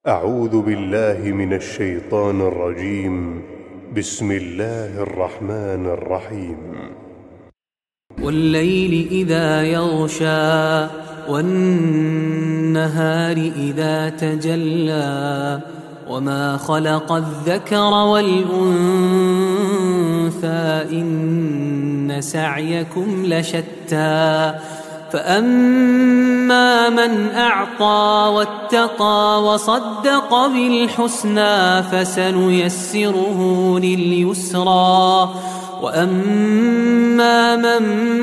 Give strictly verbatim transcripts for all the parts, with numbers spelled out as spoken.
أعوذ بالله من الشيطان الرجيم. بسم الله الرحمن الرحيم. والليل إذا يغشى والنهار إذا تجلى وما خلق الذكر والأنثى إن سعيكم لشتى فأما من أعطى واتقى وصدق بالحسنى فسنيسره لليسرى وأما من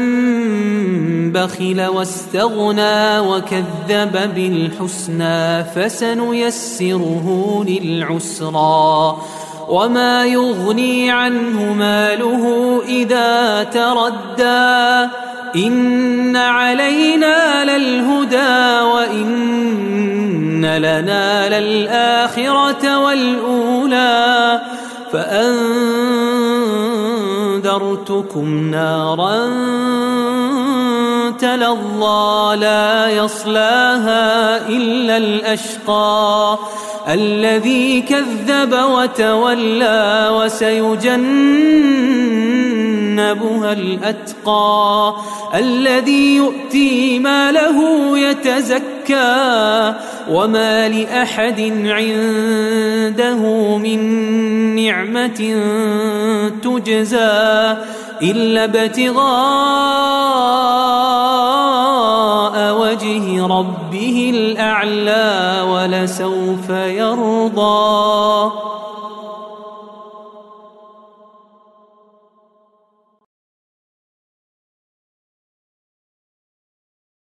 بخل واستغنى وكذب بالحسنى فسنيسره للعسرى وما يغني عنه ماله إذا تردى إن علينا للهدى وإن لنا للآخرة والأولى فأنذرتكم نارا تلظى لا يصلاها إلا الأشقى الذي كذب وتولى وسيجنبها الأتقى الذي يؤتي ماله يتزكى وما لأحد عنده من نعمة تجزى إلا ابتغاء وجه ربه الأعلى ولسوف يرضى.